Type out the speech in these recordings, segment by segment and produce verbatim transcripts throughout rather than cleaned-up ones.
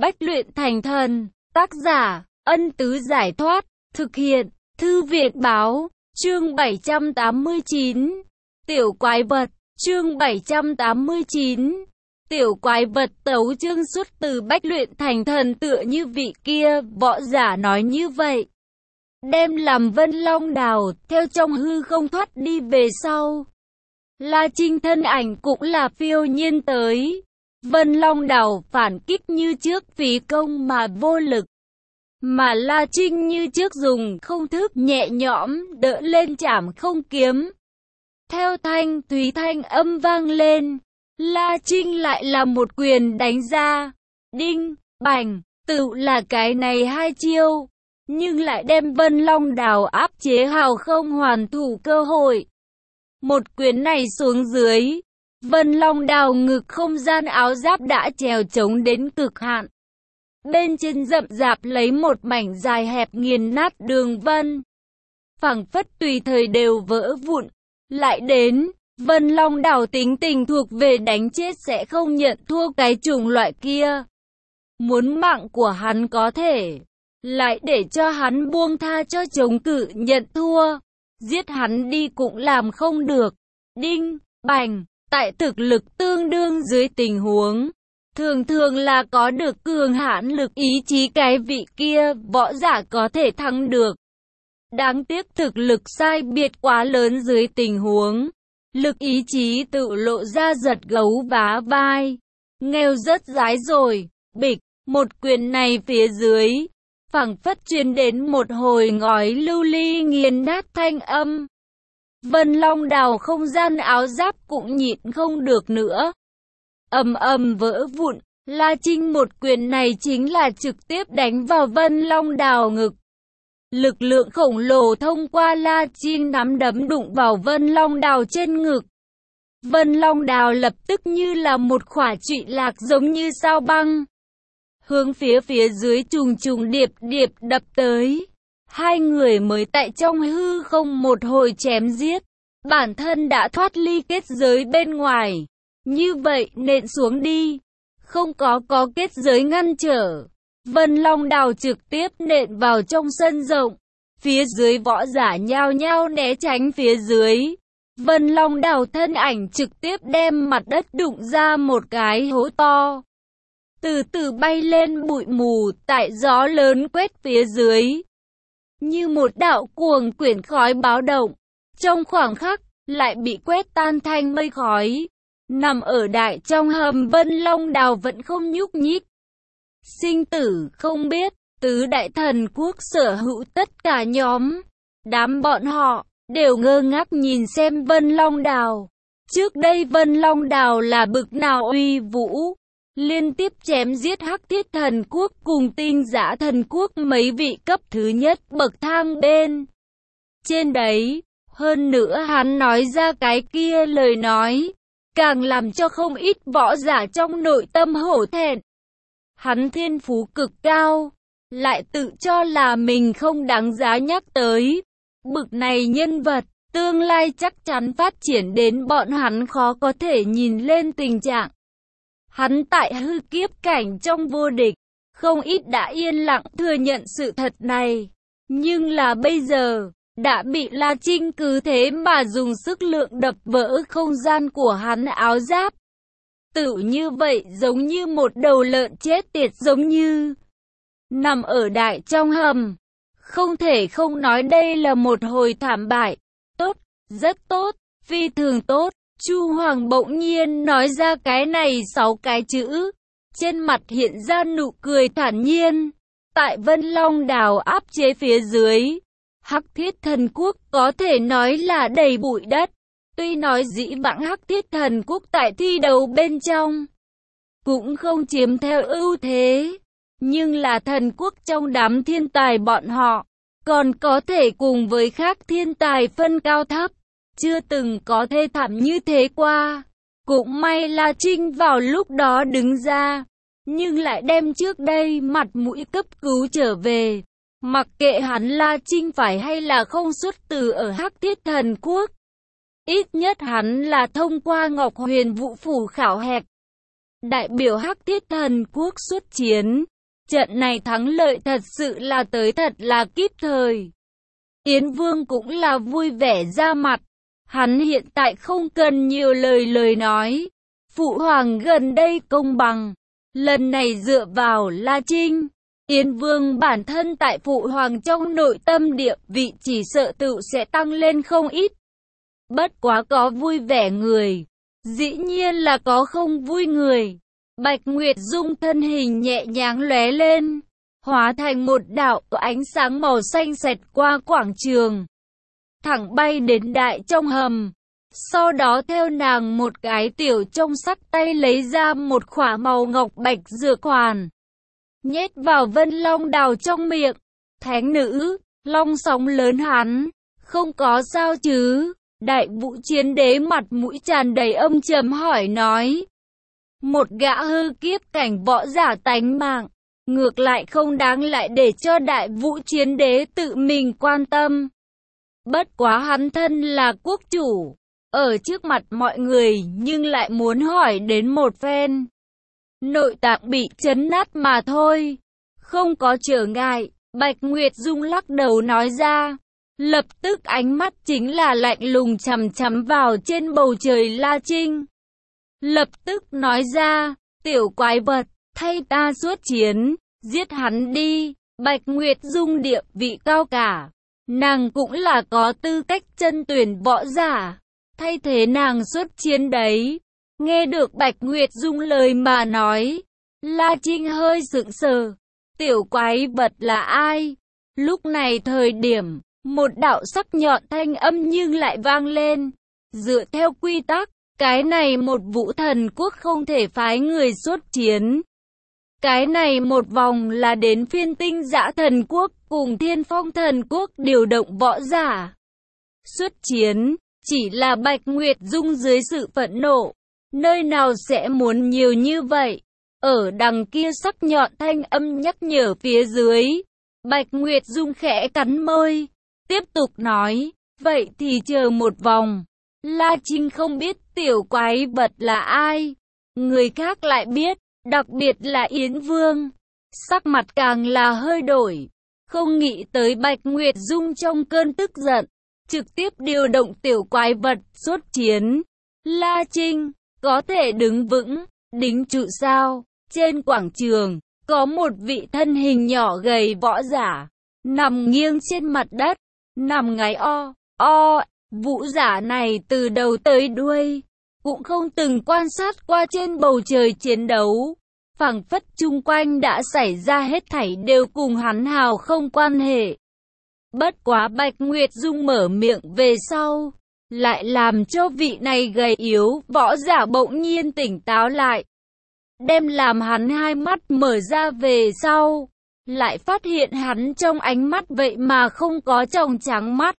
Bách luyện thành thần. Tác giả, Ân Tứ Giải Thoát. Thực hiện, Thư viện Báo. Chương bảy trăm tám mươi chín. Tiểu quái vật. Chương bảy trăm tám mươi chín. Tiểu quái vật. Tấu chương xuất từ Bách luyện thành thần, tựa như vị kia võ giả nói như vậy. Đem làm Vân Long Đào theo trong hư không thoát đi về sau. La Trinh thân ảnh cũng là phiêu nhiên tới. Vân Long Đào phản kích như trước phí công mà vô lực. Mà La Trinh như trước dùng không thức nhẹ nhõm đỡ lên chảm không kiếm. Theo thanh thúy thanh âm vang lên, La Trinh lại là một quyền đánh ra. Đinh, bành, tự là cái này hai chiêu, nhưng lại đem Vân Long Đào áp chế hào không hoàn thủ cơ hội. Một quyền này xuống dưới, Vân Long Đào ngực không gian áo giáp đã trèo trống đến cực hạn. Bên trên rậm rạp lấy một mảnh dài hẹp nghiền nát đường vân, phảng phất tùy thời đều vỡ vụn. Lại đến, Vân Long Đào tính tình thuộc về đánh chết sẽ không nhận thua cái chủng loại kia. Muốn mạng của hắn có thể, lại để cho hắn buông tha cho chống cự nhận thua. Giết hắn đi cũng làm không được. Đinh, bành, tại thực lực tương đương dưới tình huống, thường thường là có được cường hãn lực ý chí cái vị kia võ giả có thể thắng được. Đáng tiếc thực lực sai biệt quá lớn dưới tình huống, lực ý chí tự lộ ra giật gấu vá vai. Nghèo rất dái rồi, bịch, một quyền này phía dưới, phảng phất truyền đến một hồi ngói lưu ly nghiền nát thanh âm. Vân Long Đào không gian áo giáp cũng nhịn không được nữa, ầm ầm vỡ vụn. La Trinh một quyền này chính là trực tiếp đánh vào Vân Long Đào ngực. Lực lượng khổng lồ thông qua La Trinh nắm đấm đụng vào Vân Long Đào trên ngực. Vân Long Đào lập tức như là một quả trụy lạc giống như sao băng, hướng phía phía dưới trùng trùng điệp điệp đập tới. Hai người mới tại trong hư không một hồi chém giết, bản thân đã thoát ly kết giới bên ngoài. Như vậy nện xuống đi, không có có kết giới ngăn trở. Vân Long Đào trực tiếp nện vào trong sân rộng. Phía dưới võ giả nhao nhao né tránh phía dưới. Vân Long Đào thân ảnh trực tiếp đem mặt đất đụng ra một cái hố to, từ từ bay lên bụi mù tại gió lớn quét phía dưới. Như một đạo cuồng quyển khói báo động, trong khoảng khắc lại bị quét tan thành mây khói. Nằm ở đại trong hầm Vân Long Đào vẫn không nhúc nhích. Sinh tử không biết, tứ đại thần quốc sở hữu tất cả nhóm. Đám bọn họ đều ngơ ngác nhìn xem Vân Long Đào. Trước đây Vân Long Đào là bực nào uy vũ, liên tiếp chém giết Hắc Thiết Thần Quốc cùng Tinh Giã Thần Quốc mấy vị cấp thứ nhất bậc thang bên trên đấy. Hơn nữa hắn nói ra cái kia lời nói, càng làm cho không ít võ giả trong nội tâm hổ thẹn. Hắn thiên phú cực cao, lại tự cho là mình không đáng giá nhắc tới. Bực này nhân vật, tương lai chắc chắn phát triển đến bọn hắn khó có thể nhìn lên tình trạng. Hắn tại hư kiếp cảnh trong vô địch, không ít đã yên lặng thừa nhận sự thật này. Nhưng là bây giờ, đã bị La Trinh cứ thế mà dùng sức lượng đập vỡ không gian của hắn áo giáp. Tự như vậy giống như một đầu lợn chết tiệt, giống như nằm ở đại trong hầm. Không thể không nói đây là một hồi thảm bại. Tốt, rất tốt, phi thường tốt. Chu Hoàng bỗng nhiên nói ra cái này sáu cái chữ, trên mặt hiện ra nụ cười thản nhiên. Tại Vân Long Đào áp chế phía dưới, Hắc Thiết Thần Quốc có thể nói là đầy bụi đất. Tuy nói dĩ vãng Hắc Thiết Thần Quốc tại thi đấu bên trong cũng không chiếm theo ưu thế, nhưng là thần quốc trong đám thiên tài bọn họ còn có thể cùng với khác thiên tài phân cao thấp, chưa từng có thê thảm như thế qua. Cũng may La Trinh vào lúc đó đứng ra, nhưng lại đem trước đây mặt mũi cấp cứu trở về. Mặc kệ hắn La Trinh phải hay là không xuất từ ở Hắc Thiết Thần Quốc, ít nhất hắn là thông qua Ngọc Huyền Vũ Phủ khảo hạch. đại biểu Hắc Thiết Thần Quốc xuất chiến. Trận này thắng lợi thật sự là tới thật là kịp thời. Yến Vương cũng là vui vẻ ra mặt. Hắn hiện tại không cần nhiều lời lời nói. Phụ hoàng gần đây công bằng. Lần này dựa vào La Trinh, Yến Vương bản thân tại phụ hoàng trong nội tâm địa vị chỉ sợ tự sẽ tăng lên không ít. Bất quá có vui vẻ người, dĩ nhiên là có không vui người. Bạch Nguyệt Dung thân hình nhẹ nhàng lóe lên, hóa thành một đạo ánh sáng màu xanh xẹt qua quảng trường, thẳng bay đến đại trong hầm. Sau đó theo nàng một cái tiểu trong sắt tay lấy ra một khỏa màu ngọc bạch dược hoàn, nhét vào Vân Long Đào trong miệng. Thánh nữ, long sóng lớn hắn, không có sao chứ? Đại Vũ Chiến Đế mặt mũi tràn đầy âm trầm hỏi nói. Một gã hư kiếp cảnh võ giả tánh mạng, ngược lại không đáng lại để cho Đại Vũ Chiến Đế tự mình quan tâm. Bất quá hắn thân là quốc chủ, ở trước mặt mọi người nhưng lại muốn hỏi đến một phen. Nội tạng bị chấn nát mà thôi, không có trở ngại. Bạch Nguyệt Dung lắc đầu nói ra, lập tức ánh mắt chính là lạnh lùng chằm chằm vào trên bầu trời La Trinh. Lập tức nói ra, tiểu quái vật, thay ta xuất chiến, giết hắn đi. Bạch Nguyệt Dung địa vị cao cả, nàng cũng là có tư cách chân tuyển võ giả, thay thế nàng xuất chiến đấy. Nghe được Bạch Nguyệt Dung lời mà nói, La Trinh hơi sững sờ. Tiểu quái vật là ai? Lúc này thời điểm, một đạo sắc nhọn thanh âm nhưng lại vang lên. Dựa theo quy tắc, cái này một Vũ Thần Quốc không thể phái người xuất chiến. Cái này một vòng là đến phiên Tinh Dã Thần Quốc cùng Thiên Phong Thần Quốc điều động võ giả xuất chiến. Chỉ là Bạch Nguyệt Dung dưới sự phẫn nộ, nơi nào sẽ muốn nhiều như vậy? Ở đằng kia sắc nhọn thanh âm nhắc nhở phía dưới, Bạch Nguyệt Dung khẽ cắn môi, tiếp tục nói, vậy thì chờ một vòng. La Trinh không biết tiểu quái vật là ai, người khác lại biết, đặc biệt là Yến Vương. Sắc mặt càng là hơi đổi, không nghĩ tới Bạch Nguyệt Dung trong cơn tức giận, trực tiếp điều động tiểu quái vật xuất chiến. La Trinh, có thể đứng vững, đính trụ sao? Trên quảng trường, có một vị thân hình nhỏ gầy võ giả, nằm nghiêng trên mặt đất, nằm ngáy o, o. Vũ giả này từ đầu tới đuôi, cũng không từng quan sát qua trên bầu trời chiến đấu. Phảng phất chung quanh đã xảy ra hết thảy đều cùng hắn hào không quan hệ. Bất quá Bạch Nguyệt Dung mở miệng về sau, lại làm cho vị này gầy yếu võ giả bỗng nhiên tỉnh táo lại. Đem làm hắn hai mắt mở ra về sau, lại phát hiện hắn trong ánh mắt vậy mà không có tròng trắng mắt.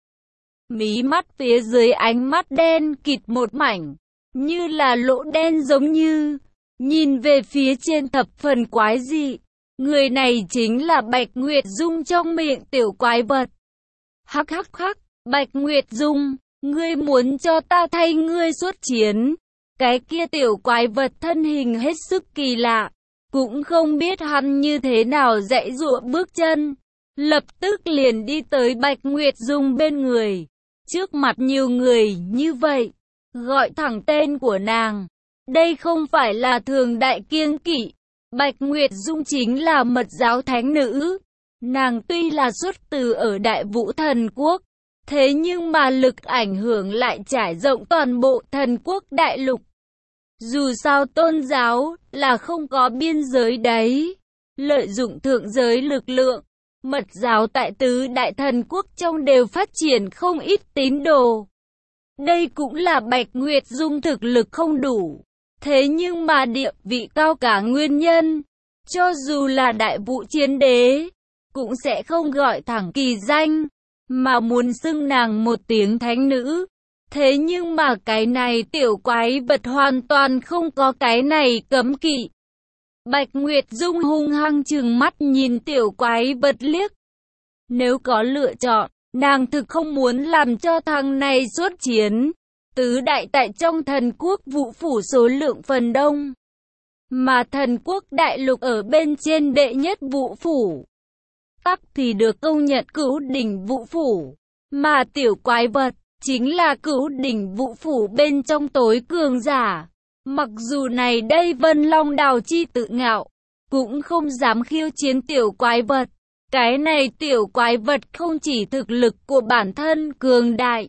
Mí mắt phía dưới ánh mắt đen kịt một mảnh, như là lỗ đen giống như, nhìn về phía trên thập phần quái dị. Người này chính là Bạch Nguyệt Dung trong miệng tiểu quái vật. Hắc hắc hắc, Bạch Nguyệt Dung, ngươi muốn cho ta thay ngươi xuất chiến. Cái kia tiểu quái vật thân hình hết sức kỳ lạ, cũng không biết hắn như thế nào dãy dụa bước chân, lập tức liền đi tới Bạch Nguyệt Dung bên người. Trước mặt nhiều người như vậy, gọi thẳng tên của nàng, đây không phải là thường đại kiêng kỵ. Bạch Nguyệt Dung chính là mật giáo thánh nữ, nàng tuy là xuất từ ở Đại Vũ Thần Quốc, thế nhưng mà lực ảnh hưởng lại trải rộng toàn bộ thần quốc đại lục. Dù sao tôn giáo là không có biên giới đấy, lợi dụng thượng giới lực lượng, mật giáo tại tứ đại thần quốc trong đều phát triển không ít tín đồ. Đây cũng là Bạch Nguyệt Dung thực lực không đủ, thế nhưng mà địa vị cao cả nguyên nhân, cho dù là Đại Vũ Chiến Đế, cũng sẽ không gọi thẳng kỳ danh, mà muốn xưng nàng một tiếng thánh nữ. Thế nhưng mà cái này tiểu quái vật hoàn toàn không có cái này cấm kỵ. Bạch Nguyệt Dung hung hăng trừng mắt nhìn tiểu quái vật liếc. Nếu có lựa chọn, nàng thực không muốn làm cho thằng này xuất chiến. Tứ đại tại trong thần quốc vũ phủ số lượng phần đông, mà thần quốc đại lục ở bên trên đệ nhất vũ phủ. Tắc thì được công nhận cửu đỉnh vũ phủ, mà tiểu quái vật chính là cửu đỉnh vũ phủ bên trong tối cường giả. Mặc dù này đây Vân Long Đào Chi tự ngạo, cũng không dám khiêu chiến tiểu quái vật. Cái này tiểu quái vật không chỉ thực lực của bản thân cường đại,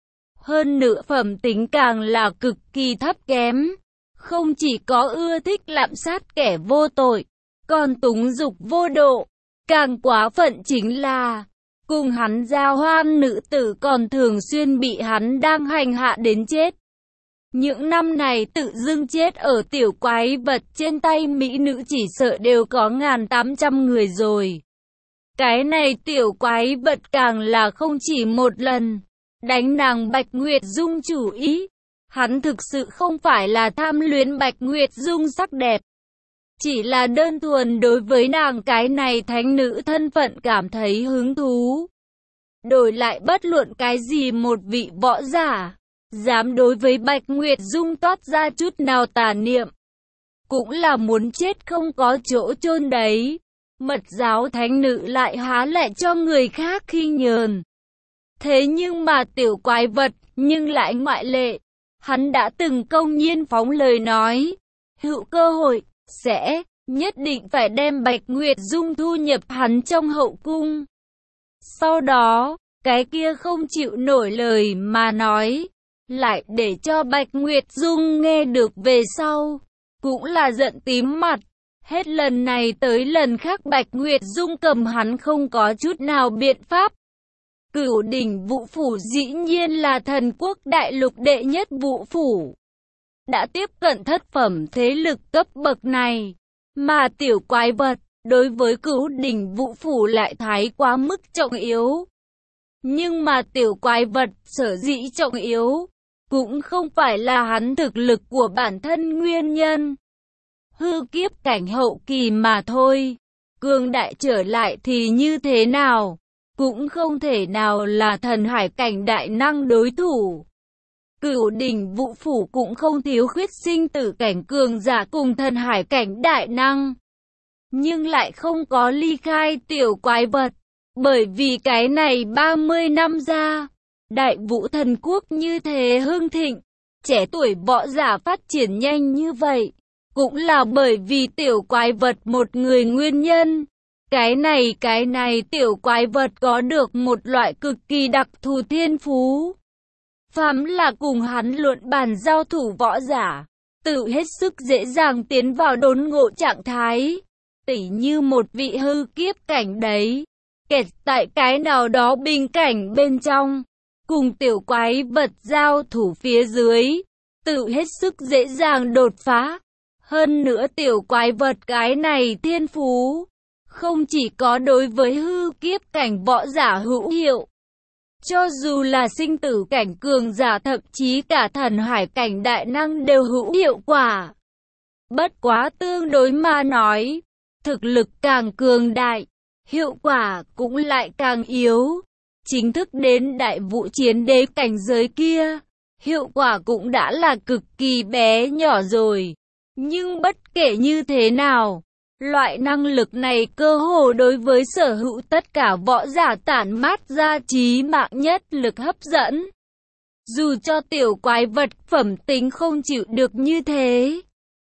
hơn nữa phẩm tính càng là cực kỳ thấp kém. Không chỉ có ưa thích lạm sát kẻ vô tội, còn túng dục vô độ. Càng quá phận chính là, cùng hắn giao hoan nữ tử còn thường xuyên bị hắn đang hành hạ đến chết. Những năm này tự dưng chết ở tiểu quái vật trên tay mỹ nữ chỉ sợ đều có ngàn tám trăm người rồi. Cái này tiểu quái vật càng là không chỉ một lần đánh nàng Bạch Nguyệt Dung chủ ý. Hắn thực sự không phải là tham luyến Bạch Nguyệt Dung sắc đẹp, chỉ là đơn thuần đối với nàng cái này thánh nữ thân phận cảm thấy hứng thú. Đổi lại bất luận cái gì một vị võ giả dám đối với Bạch Nguyệt Dung toát ra chút nào tà niệm, cũng là muốn chết không có chỗ chôn đấy. Mật giáo thánh nữ lại há lại cho người khác khinh nhờn. Thế nhưng mà tiểu quái vật nhưng lại ngoại lệ. Hắn đã từng công nhiên phóng lời nói, hữu cơ hội, sẽ, nhất định phải đem Bạch Nguyệt Dung thu nhập hắn trong hậu cung. Sau đó, cái kia không chịu nổi lời mà nói, lại để cho Bạch Nguyệt Dung nghe được về sau, cũng là giận tím mặt. Hết lần này tới lần khác Bạch Nguyệt Dung cầm hắn không có chút nào biện pháp. Cửu đỉnh vũ phủ dĩ nhiên là thần quốc đại lục đệ nhất vũ phủ. Đã tiếp cận thất phẩm thế lực cấp bậc này, mà tiểu quái vật đối với cửu đỉnh vũ phủ lại thái quá mức trọng yếu. Nhưng mà tiểu quái vật sở dĩ trọng yếu, cũng không phải là hắn thực lực của bản thân nguyên nhân. Hư kiếp cảnh hậu kỳ mà thôi, cường đại trở lại thì như thế nào? Cũng không thể nào là thần hải cảnh đại năng đối thủ. Cửu đỉnh vũ phủ cũng không thiếu khuyết sinh tử cảnh cường giả cùng thần hải cảnh đại năng. Nhưng lại không có ly khai tiểu quái vật. Bởi vì cái này ba mươi năm ra, đại vũ thần quốc như thế hưng thịnh, trẻ tuổi võ giả phát triển nhanh như vậy. Cũng là bởi vì tiểu quái vật một người nguyên nhân. Cái này cái này tiểu quái vật có được một loại cực kỳ đặc thù thiên phú. Phàm là cùng hắn luận bàn giao thủ võ giả, tự hết sức dễ dàng tiến vào đốn ngộ trạng thái. Tỉ như một vị hư kiếp cảnh đấy, kẹt tại cái nào đó bình cảnh bên trong, cùng tiểu quái vật giao thủ phía dưới, tự hết sức dễ dàng đột phá. Hơn nữa tiểu quái vật cái này thiên phú, không chỉ có đối với hư kiếp cảnh võ giả hữu hiệu, cho dù là sinh tử cảnh cường giả thậm chí cả thần hải cảnh đại năng đều hữu hiệu quả. Bất quá tương đối mà nói, thực lực càng cường đại, hiệu quả cũng lại càng yếu. Chính thức đến đại vũ chiến đế cảnh giới kia, hiệu quả cũng đã là cực kỳ bé nhỏ rồi. Nhưng bất kể như thế nào, loại năng lực này cơ hồ đối với sở hữu tất cả võ giả tản mát ra chí mạng nhất lực hấp dẫn. Dù cho tiểu quái vật phẩm tính không chịu được như thế,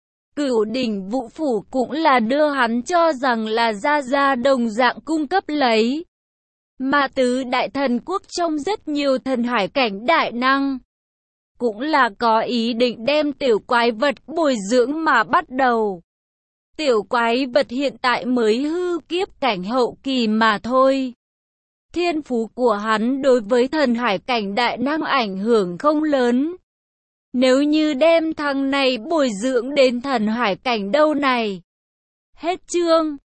cửu đỉnh vũ phủ cũng là đưa hắn cho rằng là gia gia đồng dạng cung cấp lấy. Mà tứ đại thần quốc trong rất nhiều thần hải cảnh đại năng, cũng là có ý định đem tiểu quái vật bồi dưỡng mà bắt đầu. Tiểu quái vật hiện tại mới hư kiếp cảnh hậu kỳ mà thôi. Thiên phú của hắn đối với thần hải cảnh đại năng ảnh hưởng không lớn. Nếu như đem thằng này bồi dưỡng đến thần hải cảnh đâu này. Hết chương.